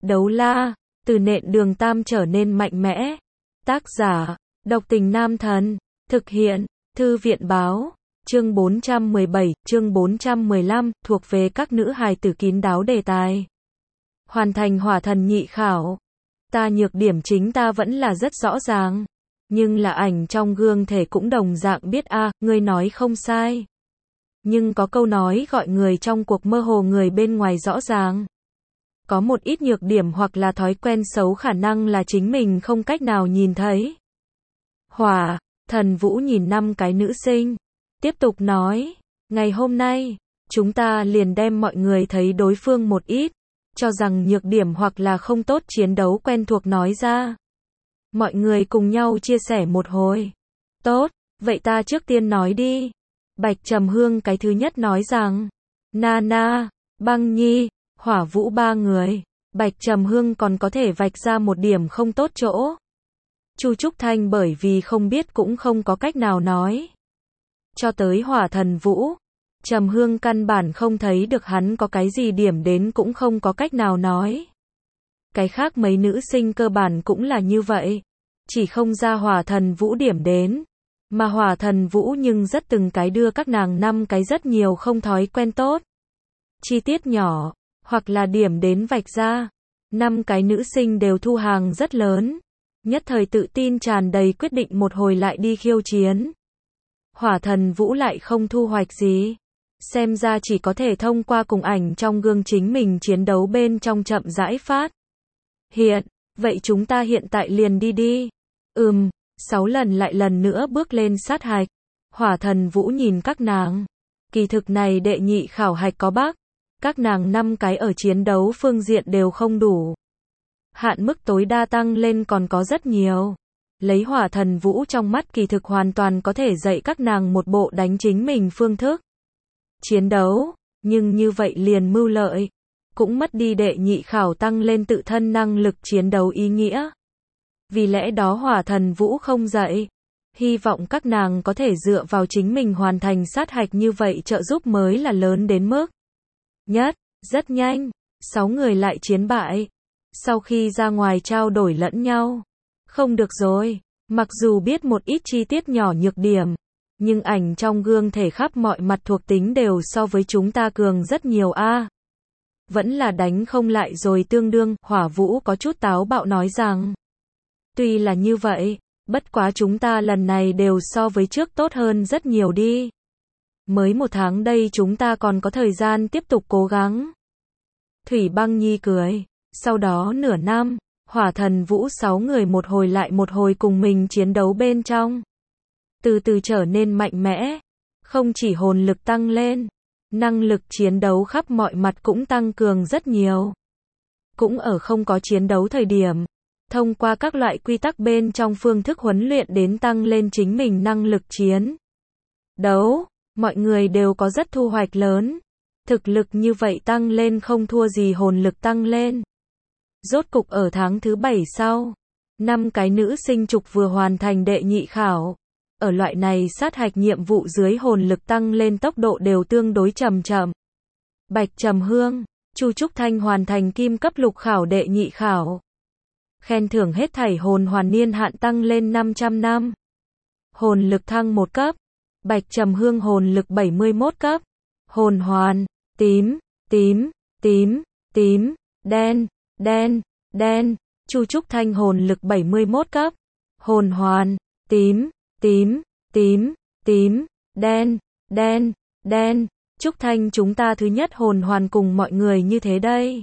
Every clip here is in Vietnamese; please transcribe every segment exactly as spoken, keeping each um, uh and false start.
Đấu la, từ nện đường tam trở nên mạnh mẽ. Tác giả, độc tình nam thần. Thực hiện, thư viện báo. Chương bốn trăm mười bảy, chương bốn trăm mười lăm, thuộc về các nữ hài tử kín đáo đề tài. Hoàn thành hỏa thần nhị khảo. Ta nhược điểm chính ta vẫn là rất rõ ràng. Nhưng là ảnh trong gương thể cũng đồng dạng biết a, à, ngươi nói không sai. Nhưng có câu nói gọi người trong cuộc mơ hồ người bên ngoài rõ ràng. Có một ít nhược điểm hoặc là thói quen xấu khả năng là chính mình không cách nào nhìn thấy. Hỏa thần Vũ nhìn năm cái nữ sinh, tiếp tục nói, ngày hôm nay, chúng ta liền đem mọi người thấy đối phương một ít, cho rằng nhược điểm hoặc là không tốt chiến đấu quen thuộc nói ra. Mọi người cùng nhau chia sẻ một hồi. Tốt, vậy ta trước tiên nói đi. Bạch Trầm Hương cái thứ nhất nói rằng, Nana, Băng Nhi, Hỏa Vũ ba người, Bạch Trầm Hương còn có thể vạch ra một điểm không tốt chỗ. Chu Trúc Thanh bởi vì không biết cũng không có cách nào nói. Cho tới Hỏa Thần Vũ, Trầm Hương căn bản không thấy được hắn có cái gì điểm đến cũng không có cách nào nói. Cái khác mấy nữ sinh cơ bản cũng là như vậy, chỉ không ra Hỏa Thần Vũ điểm đến, mà Hỏa Thần Vũ nhưng rất từng cái đưa các nàng năm cái rất nhiều không thói quen tốt. Chi tiết nhỏ, hoặc là điểm đến vạch ra, năm cái nữ sinh đều thu hàng rất lớn, nhất thời tự tin tràn đầy quyết định một hồi lại đi khiêu chiến. Hỏa Thần Vũ lại không thu hoạch gì, xem ra chỉ có thể thông qua cùng ảnh trong gương chính mình chiến đấu bên trong chậm rãi phát hiện. Vậy chúng ta hiện tại liền đi đi. Ừm, sáu lần lại lần nữa bước lên sát hạch. Hỏa Thần Vũ nhìn các nàng. Kỳ thực này đệ nhị khảo hạch có bác. Các nàng năm cái ở chiến đấu phương diện đều không đủ. Hạn mức tối đa tăng lên còn có rất nhiều. Lấy Hỏa Thần Vũ trong mắt kỳ thực hoàn toàn có thể dạy các nàng một bộ đánh chính mình phương thức chiến đấu, nhưng như vậy liền mưu lợi, cũng mất đi đệ nhị khảo tăng lên tự thân năng lực chiến đấu ý nghĩa. Vì lẽ đó Hỏa Thần Vũ không dạy, hy vọng các nàng có thể dựa vào chính mình hoàn thành sát hạch, như vậy trợ giúp mới là lớn đến mức nhất. Rất nhanh, sáu người lại chiến bại. Sau khi ra ngoài trao đổi lẫn nhau, không được rồi, mặc dù biết một ít chi tiết nhỏ nhược điểm, nhưng ảnh trong gương thể khắp mọi mặt thuộc tính đều so với chúng ta cường rất nhiều a. À. Vẫn là đánh không lại rồi tương đương. Hỏa Vũ có chút táo bạo nói rằng, tuy là như vậy, bất quá chúng ta lần này đều so với trước tốt hơn rất nhiều đi. Mới một tháng đây chúng ta còn có thời gian tiếp tục cố gắng. Thủy Băng Nhi cười, sau đó nửa năm, Hỏa Thần Vũ sáu người một hồi lại một hồi cùng mình chiến đấu bên trong. Từ từ trở nên mạnh mẽ, không chỉ hồn lực tăng lên, năng lực chiến đấu khắp mọi mặt cũng tăng cường rất nhiều. Cũng ở không có chiến đấu thời điểm, thông qua các loại quy tắc bên trong phương thức huấn luyện đến tăng lên chính mình năng lực chiến đấu, mọi người đều có rất thu hoạch lớn. Thực lực như vậy tăng lên không thua gì hồn lực tăng lên. Rốt cục ở tháng thứ bảy sau, năm cái nữ sinh trục vừa hoàn thành đệ nhị khảo. Ở loại này sát hạch nhiệm vụ dưới hồn lực tăng lên tốc độ đều tương đối chậm chậm. Bạch Trầm Hương, Chu Trúc Thanh hoàn thành kim cấp lục khảo đệ nhị khảo. Khen thưởng hết thảy hồn hoàn niên hạn tăng lên năm trăm năm. Hồn lực thăng một cấp. Bạch Trầm Hương hồn lực bảy mươi mốt cấp. Hồn hoàn, tím, tím, tím, tím, đen, đen, đen. Chu Trúc Thanh hồn lực bảy mươi mốt cấp. Hồn hoàn, tím, tím, tím, tím, đen, đen, đen. Trúc Thanh chúng ta thứ nhất hồn hoàn cùng mọi người như thế đây.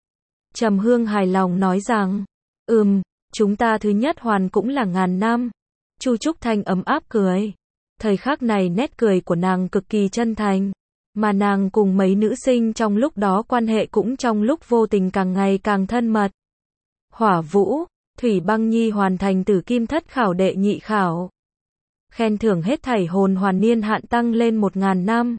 Trầm Hương hài lòng nói rằng, ừm, chúng ta thứ nhất hoàn cũng là ngàn năm. Chu Trúc Thanh ấm áp cười. Thời khắc này nét cười của nàng cực kỳ chân thành, mà nàng cùng mấy nữ sinh trong lúc đó quan hệ cũng trong lúc vô tình càng ngày càng thân mật. Hỏa Vũ, Thủy Băng Nhi hoàn thành tử kim thất khảo đệ nhị khảo. Khen thưởng hết thảy hồn hoàn niên hạn tăng lên một ngàn năm.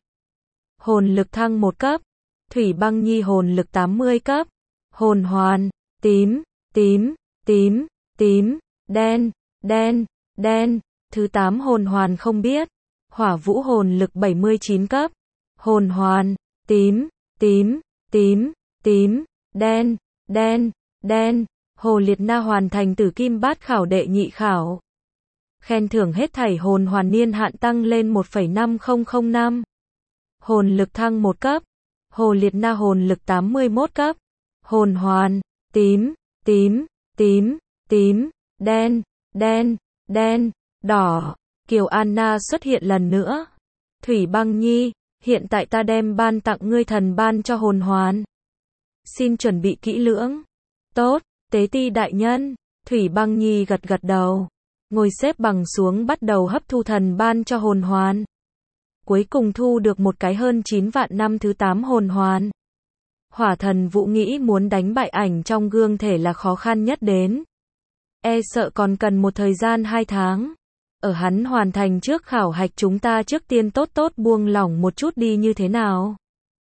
Hồn lực thăng một cấp. Thủy Băng Nhi hồn lực tám mươi cấp. Hồn hoàn, tím, tím, tím, tím, đen, đen, đen. Thứ tám hồn hoàn không biết. Hỏa Vũ hồn lực bảy mươi chín cấp. Hồn hoàn, tím, tím, tím, tím, đen, đen. đen. Hồ Liệt Na hoàn thành tử kim bát khảo đệ nhị khảo. Khen thưởng hết thảy hồn hoàn niên hạn tăng lên một phẩy năm không không năm. Hồn lực thăng một cấp. Hồ Liệt Na hồn lực tám mươi mốt cấp. Hồn hoàn, tím, tím, tím, tím, đen, đen, đen, đỏ. Kiều Anna xuất hiện lần nữa. Thủy Băng Nhi, hiện tại ta đem ban tặng ngươi thần ban cho hồn hoàn. Xin chuẩn bị kỹ lưỡng. Tốt, tế ti đại nhân. Thủy Băng Nhi gật gật đầu. Ngồi xếp bằng xuống bắt đầu hấp thu thần ban cho hồn hoàn. Cuối cùng thu được một cái hơn chín vạn năm thứ tám hồn hoàn. Hỏa Thần Vũ nghĩ muốn đánh bại ảnh trong gương thể là khó khăn nhất đến. E sợ còn cần một thời gian hai tháng. Ở hắn hoàn thành trước khảo hạch chúng ta trước tiên tốt tốt buông lỏng một chút đi như thế nào?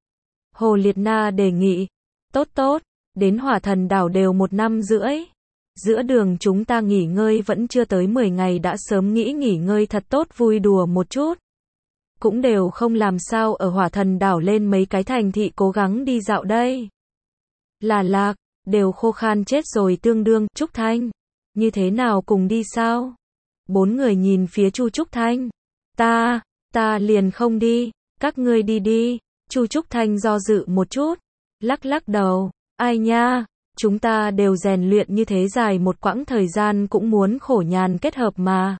Hồ Liệt Na đề nghị. Tốt tốt, đến Hỏa Thần đảo đều một năm rưỡi. Giữa đường chúng ta nghỉ ngơi vẫn chưa tới mười ngày đã sớm nghĩ nghỉ ngơi thật tốt vui đùa một chút. Cũng đều không làm sao ở Hỏa Thần đảo lên mấy cái thành thị cố gắng đi dạo đây. Là Lạc, đều khô khan chết rồi tương đương, Trúc Thanh. Như thế nào cùng đi sao? Bốn người nhìn phía Chu Trúc Thanh. Ta, ta liền không đi, các ngươi đi đi. Chu Trúc Thanh do dự một chút. Lắc lắc đầu, ai nha, chúng ta đều rèn luyện như thế dài một quãng thời gian cũng muốn khổ nhàn kết hợp mà.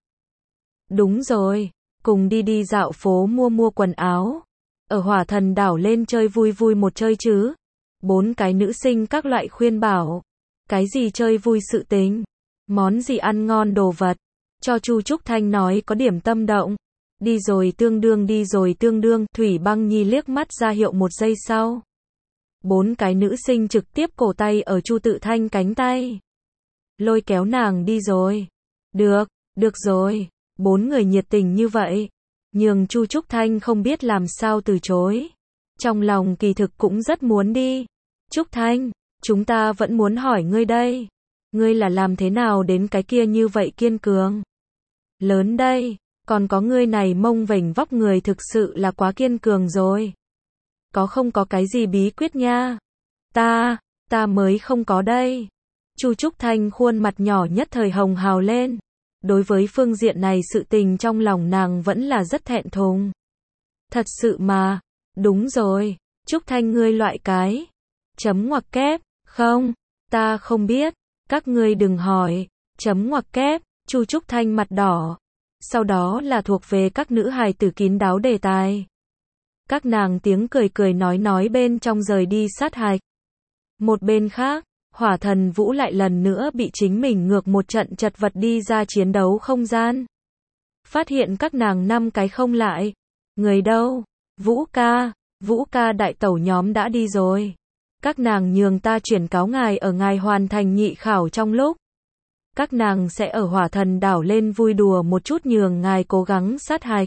Đúng rồi, cùng đi đi dạo phố mua mua quần áo. Ở Hỏa Thần đảo lên chơi vui vui một chơi chứ. Bốn cái nữ sinh các loại khuyên bảo. Cái gì chơi vui sự tình? Món gì ăn ngon đồ vật? Cho Chu Trúc Thanh nói có điểm tâm động. Đi rồi tương đương đi rồi tương đương. Thủy Băng Nhi liếc mắt ra hiệu một giây sau. Bốn cái nữ sinh trực tiếp cổ tay ở Chu Tự Thanh cánh tay. Lôi kéo nàng đi rồi. Được, được rồi. Bốn người nhiệt tình như vậy. Nhường Chu Trúc Thanh không biết làm sao từ chối. Trong lòng kỳ thực cũng rất muốn đi. Trúc Thanh, chúng ta vẫn muốn hỏi ngươi đây. Ngươi là làm thế nào đến cái kia như vậy kiên cường? Lớn đây, còn có ngươi này mông vểnh vóc người thực sự là quá kiên cường rồi. Có không có cái gì bí quyết nha? Ta, ta mới không có đây. Chu Trúc Thanh khuôn mặt nhỏ nhất thời hồng hào lên. Đối với phương diện này sự tình trong lòng nàng vẫn là rất thẹn thùng. Thật sự mà, đúng rồi, Trúc Thanh ngươi loại cái. Chấm ngoặc kép, không, ta không biết, các ngươi đừng hỏi, chấm ngoặc kép, Chu Trúc Thanh mặt đỏ. Sau đó là thuộc về các nữ hài tử kín đáo đề tài. Các nàng tiếng cười cười nói nói bên trong rời đi sát hạch. Một bên khác, Hỏa Thần Vũ lại lần nữa bị chính mình ngược một trận chật vật đi ra chiến đấu không gian. Phát hiện các nàng năm cái không lại. Người đâu? Vũ ca, Vũ ca đại tẩu nhóm đã đi rồi. Các nàng nhường ta chuyển cáo ngài ở ngài hoàn thành nhị khảo trong lúc. Các nàng sẽ ở Hỏa Thần đảo lên vui đùa một chút nhường ngài cố gắng sát hạch.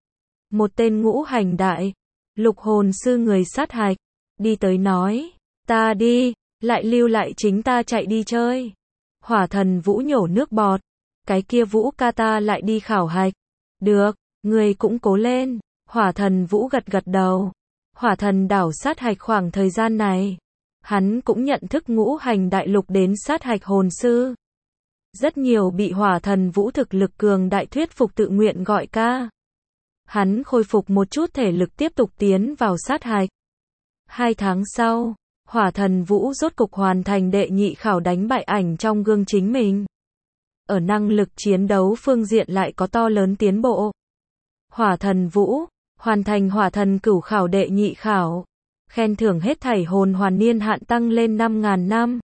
Một tên ngũ hành đại, lục hồn sư người sát hạch, đi tới nói, ta đi, lại lưu lại chính ta chạy đi chơi. Hỏa Thần Vũ nhổ nước bọt, cái kia Vũ ca ta lại đi khảo hạch. Được, người cũng cố lên. Hỏa Thần Vũ gật gật đầu. Hỏa Thần đảo sát hạch khoảng thời gian này, hắn cũng nhận thức ngũ hành đại lục đến sát hạch hồn sư. Rất nhiều bị Hỏa Thần Vũ thực lực cường đại thuyết phục tự nguyện gọi ca. Hắn khôi phục một chút thể lực tiếp tục tiến vào sát hạch. Hai tháng sau, Hỏa Thần Vũ rốt cục hoàn thành đệ nhị khảo đánh bại ảnh trong gương chính mình. Ở năng lực chiến đấu phương diện lại có to lớn tiến bộ. Hỏa Thần Vũ, hoàn thành Hỏa Thần cửu khảo đệ nhị khảo. Khen thưởng hết thảy hồn hoàn niên hạn tăng lên năm nghìn năm.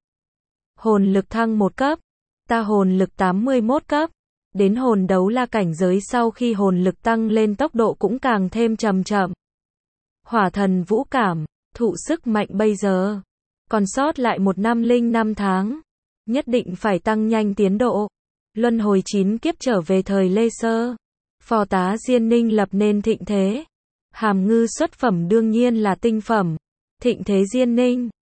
Hồn lực thăng một cấp. Ta hồn lực tám mươi mốt cấp. Đến hồn đấu la cảnh giới sau khi hồn lực tăng lên tốc độ cũng càng thêm chậm chậm. Hỏa Thần Vũ cảm thụ sức mạnh bây giờ. Còn sót lại một năm linh năm tháng. Nhất định phải tăng nhanh tiến độ. Luân hồi chín kiếp trở về thời Lê Sơ. Phò tá Diên Ninh lập nên thịnh thế. Hàm ngư xuất phẩm đương nhiên là tinh phẩm. Thịnh thế Diên Ninh.